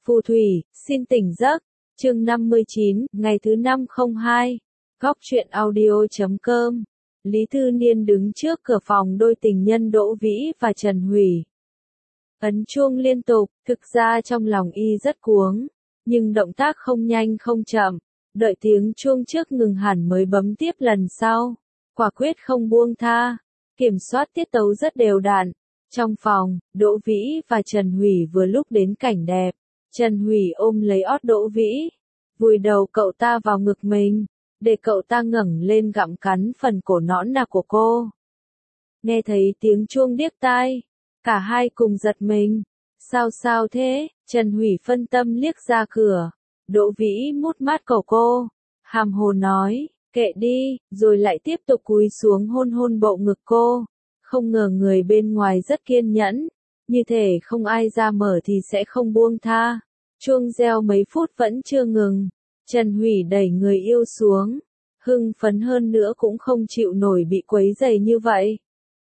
Phù thủy, xin tỉnh giấc. Chương 59, ngày thứ 502. Góc truyện audio.com. Lý Thư Niên đứng trước cửa phòng đôi tình nhân Đỗ Vĩ và Trần Hủy. Ấn chuông liên tục, thực ra trong lòng y rất cuống, nhưng động tác không nhanh không chậm, đợi tiếng chuông trước ngừng hẳn mới bấm tiếp lần sau. Quả quyết không buông tha, kiểm soát tiết tấu rất đều đặn. Trong phòng, Đỗ Vĩ và Trần Hủy vừa lúc đến cảnh đẹp. Trần Hủy ôm lấy ót Đỗ Vĩ, vùi đầu cậu ta vào ngực mình, để cậu ta ngẩng lên gặm cắn phần cổ nõn nà của cô. Nghe thấy tiếng chuông điếc tai, cả hai cùng giật mình. Sao thế? Trần Hủy phân tâm liếc ra cửa. Đỗ Vĩ mút mát cổ cô, hàm hồ nói, kệ đi, rồi lại tiếp tục cúi xuống hôn hôn bộ ngực cô. Không ngờ người bên ngoài rất kiên nhẫn, như thể không ai ra mở thì sẽ không buông tha. Chuông reo mấy phút vẫn chưa ngừng. Trần Hủy đẩy người yêu xuống, hưng phấn hơn nữa cũng không chịu nổi bị quấy rầy như vậy.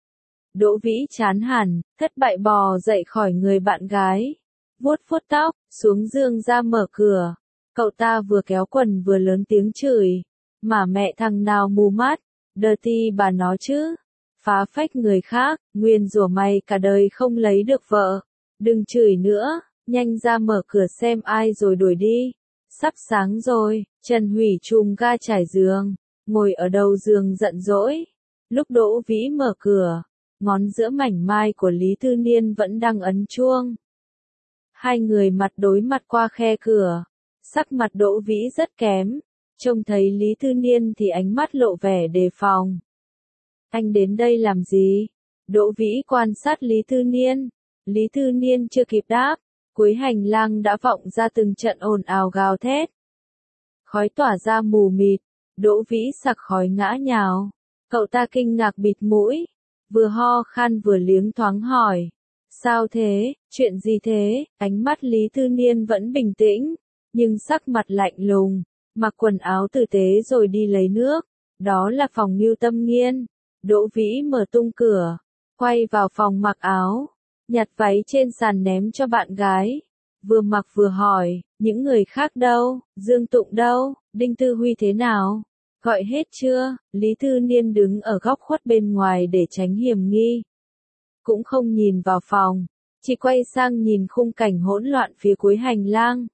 Đỗ Vĩ chán hẳn, thất bại bò dậy khỏi người bạn gái, vuốt tóc, xuống giường ra mở cửa. Cậu ta vừa kéo quần vừa lớn tiếng chửi, mà mẹ thằng nào mù mắt, dirty bà nó chứ, phá phách người khác, nguyên rủa mày cả đời không lấy được vợ, đừng chửi nữa, nhanh ra mở cửa xem ai rồi đuổi đi. Sắp sáng rồi, Trần Hủy chùm ga trải giường, ngồi ở đầu giường giận dỗi. Lúc Đỗ Vĩ mở cửa, ngón giữa mảnh mai của Lý Thư Niên vẫn đang ấn chuông. Hai người mặt đối mặt qua khe cửa, sắc mặt Đỗ Vĩ rất kém, trông thấy Lý Thư Niên thì ánh mắt lộ vẻ đề phòng. Anh đến đây làm gì? Đỗ Vĩ quan sát Lý Thư Niên. Lý Thư Niên chưa kịp đáp, cuối hành lang đã vọng ra từng trận ồn ào gào thét. Khói tỏa ra mù mịt, Đỗ Vĩ sặc khói ngã nhào. Cậu ta kinh ngạc bịt mũi, vừa ho khan vừa liếng thoáng hỏi. Sao thế, chuyện gì thế? Ánh mắt Lý Thư Niên vẫn bình tĩnh, nhưng sắc mặt lạnh lùng, mặc quần áo tử tế rồi đi lấy nước. Đó là phòng Ngưu Tâm Nghiên. Đỗ Vĩ mở tung cửa, quay vào phòng mặc áo, nhặt váy trên sàn ném cho bạn gái. Vừa mặc vừa hỏi, những người khác đâu, Dương Tụng đâu, Đinh Tư Huy thế nào? Gọi hết chưa? Lý Thư Niên đứng ở góc khuất bên ngoài để tránh hiểm nghi. Cũng không nhìn vào phòng, chỉ quay sang nhìn khung cảnh hỗn loạn phía cuối hành lang.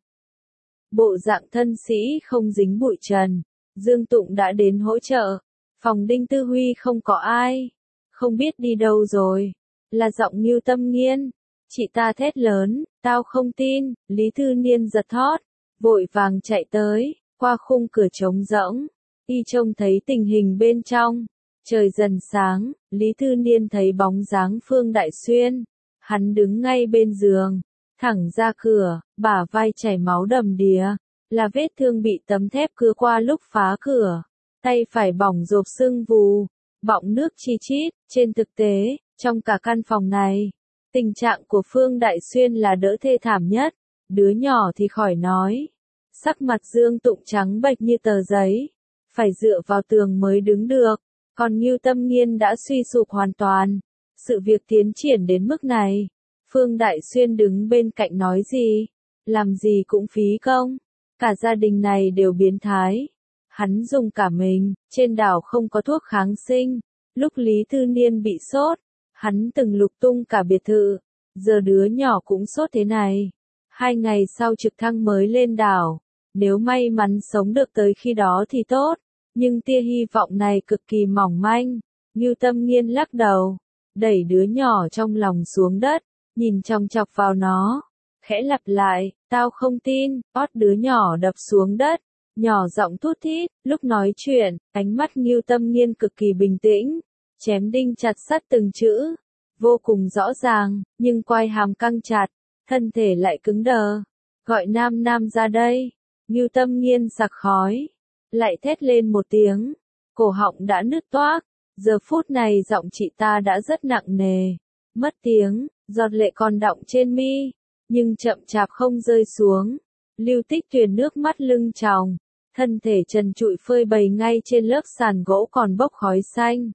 Bộ dạng thân sĩ không dính bụi trần, Dương Tụng đã đến hỗ trợ. Phòng Đinh Tư Huy không có ai, không biết đi đâu rồi. Là giọng Ngưu Tâm Nghiên. Chị ta thét lớn, tao không tin. Lý Thư Niên giật thót, vội vàng chạy tới, qua khung cửa trống rỗng. Y trông thấy tình hình bên trong. Trời dần sáng, Lý Thư Niên thấy bóng dáng Phương Đại Xuyên. Hắn đứng ngay bên giường, thẳng ra cửa, bả vai chảy máu đầm đìa, là vết thương bị tấm thép cưa qua lúc phá cửa. Tay phải bỏng rộp sưng vù, bọng nước chi chít. Trên thực tế, trong cả căn phòng này, tình trạng của Phương Đại Xuyên là đỡ thê thảm nhất. Đứa nhỏ thì khỏi nói, sắc mặt Dương Tụng trắng bệch như tờ giấy, phải dựa vào tường mới đứng được. Còn Ngưu Tâm Nghiên đã suy sụp hoàn toàn. Sự việc tiến triển đến mức này, Phương Đại Xuyên đứng bên cạnh nói gì, làm gì cũng phí công. Cả gia đình này đều biến thái. Hắn dùng cả mình, trên đảo không có thuốc kháng sinh. Lúc Lý Thư Niên bị sốt, hắn từng lục tung cả biệt thự. Giờ đứa nhỏ cũng sốt thế này. 2 ngày sau trực thăng mới lên đảo. Nếu may mắn sống được tới khi đó thì tốt. Nhưng tia hy vọng này cực kỳ mỏng manh. Ngưu Tâm Nghiên lắc đầu, đẩy đứa nhỏ trong lòng xuống đất, nhìn chòng chọc vào nó, khẽ lặp lại, tao không tin. Ót đứa nhỏ đập xuống đất, nhỏ giọng thút thít. Lúc nói chuyện, ánh mắt Ngưu Tâm Nghiên cực kỳ bình tĩnh, chém đinh chặt sắt từng chữ, vô cùng rõ ràng, nhưng quai hàm căng chặt, thân thể lại cứng đờ. Gọi Nam Nam ra đây. Ngưu Tâm Nghiên sặc khói, lại thét lên một tiếng, cổ họng đã nứt toác. Giờ phút này giọng chị ta đã rất nặng nề, mất tiếng, giọt lệ còn đọng trên mi, nhưng chậm chạp không rơi xuống. Lưu Tích Tuyền nước mắt lưng tròng, thân thể trần trụi phơi bày ngay trên lớp sàn gỗ còn bốc khói xanh.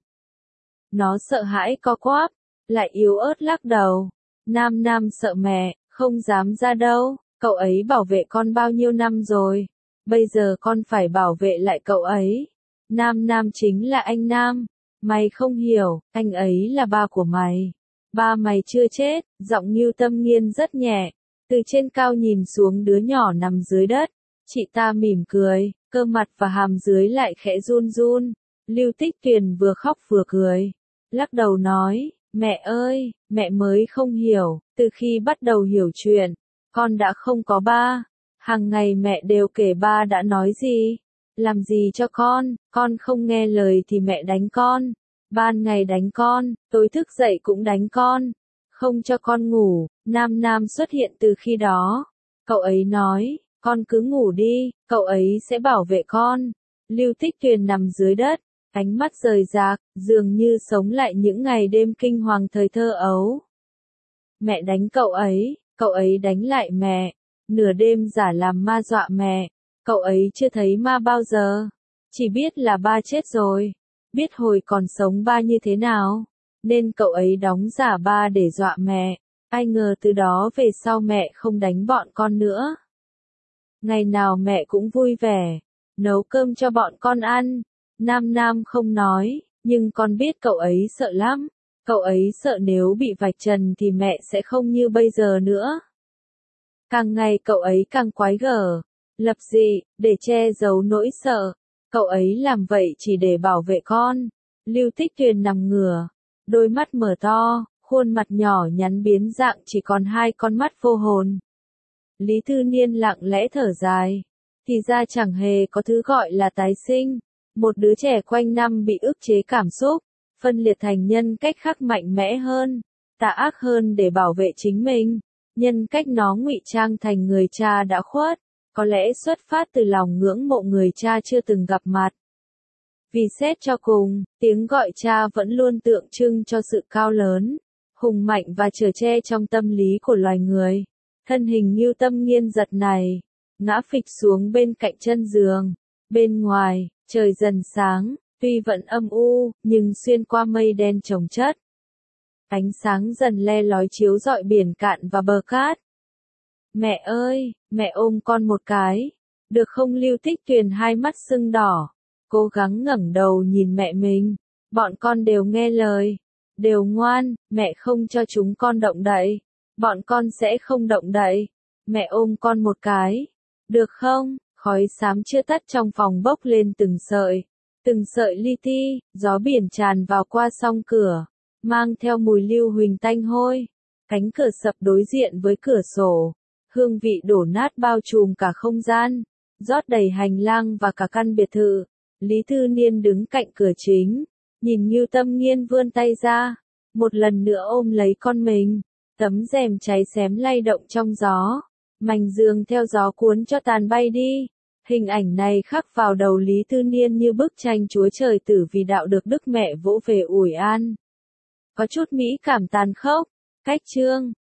Nó sợ hãi co quắp, lại yếu ớt lắc đầu. Nam Nam sợ mẹ, không dám ra đâu. Cậu ấy bảo vệ con bao nhiêu năm rồi, bây giờ con phải bảo vệ lại cậu ấy. Nam Nam chính là anh Nam. Mày không hiểu, anh ấy là ba của mày. Ba mày chưa chết, giọng Ngưu Tâm Nghiên rất nhẹ. Từ trên cao nhìn xuống đứa nhỏ nằm dưới đất. Chị ta mỉm cười, cơ mặt và hàm dưới lại khẽ run run. Lưu Tích Tuyền vừa khóc vừa cười. Lắc đầu nói, mẹ ơi, mẹ mới không hiểu, từ khi bắt đầu hiểu chuyện, con đã không có ba. Hàng ngày mẹ đều kể ba đã nói gì, làm gì cho con không nghe lời thì mẹ đánh con. Ban ngày đánh con, tối thức dậy cũng đánh con, không cho con ngủ. Nam Nam xuất hiện từ khi đó. Cậu ấy nói, con cứ ngủ đi, cậu ấy sẽ bảo vệ con. Lưu Tích Tuyền nằm dưới đất, ánh mắt rời rạc, dường như sống lại những ngày đêm kinh hoàng thời thơ ấu. Mẹ đánh cậu ấy đánh lại mẹ, nửa đêm giả làm ma dọa mẹ, cậu ấy chưa thấy ma bao giờ, chỉ biết là ba chết rồi, biết hồi còn sống ba như thế nào, nên cậu ấy đóng giả ba để dọa mẹ, ai ngờ từ đó về sau mẹ không đánh bọn con nữa. Ngày nào mẹ cũng vui vẻ, nấu cơm cho bọn con ăn. Nam Nam không nói, nhưng con biết cậu ấy sợ lắm. Cậu ấy sợ nếu bị vạch trần thì mẹ sẽ không như bây giờ nữa. Càng ngày cậu ấy càng quái gở, lập dị, để che giấu nỗi sợ. Cậu ấy làm vậy chỉ để bảo vệ con. Lưu Tích Tuyền nằm ngửa, đôi mắt mở to, khuôn mặt nhỏ nhắn biến dạng chỉ còn hai con mắt vô hồn. Lý Thư Niên lặng lẽ thở dài. Thì ra chẳng hề có thứ gọi là tái sinh. Một đứa trẻ quanh năm bị ức chế cảm xúc, phân liệt thành nhân cách khác mạnh mẽ hơn, tà ác hơn để bảo vệ chính mình. Nhân cách nó ngụy trang thành người cha đã khuất, có lẽ xuất phát từ lòng ngưỡng mộ người cha chưa từng gặp mặt. Vì xét cho cùng, tiếng gọi cha vẫn luôn tượng trưng cho sự cao lớn, hùng mạnh và chở che trong tâm lý của loài người. Thân hình Ngưu Tâm Nghiên giật này, ngã phịch xuống bên cạnh chân giường. Bên ngoài, trời dần sáng, tuy vẫn âm u, nhưng xuyên qua mây đen chồng chất. Ánh sáng dần le lói chiếu rọi biển cạn và bờ cát. Mẹ ơi, mẹ ôm con một cái. Được không? Lưu Tích Tuyền hai mắt sưng đỏ, cố gắng ngẩng đầu nhìn mẹ mình. Bọn con đều nghe lời, đều ngoan, mẹ không cho chúng con động đậy. Bọn con sẽ không động đậy. Mẹ ôm con một cái. Được không? Khói xám chưa tắt trong phòng bốc lên từng sợi li ti, gió biển tràn vào qua song cửa, mang theo mùi lưu huỳnh tanh hôi. Cánh cửa sập đối diện với cửa sổ, hương vị đổ nát bao trùm cả không gian, rót đầy hành lang và cả căn biệt thự. Lý Thư Niên đứng cạnh cửa chính, nhìn Ngưu Tâm Nghiên vươn tay ra, một lần nữa ôm lấy con mình. Tấm rèm cháy xém lay động trong gió, mảnh giường theo gió cuốn cho tàn bay đi. Hình ảnh này khắc vào đầu Lý Thư Niên như bức tranh Chúa Trời tử vì đạo được Đức Mẹ vỗ về ủi an. Có chút mỹ cảm tàn khốc. Cách chương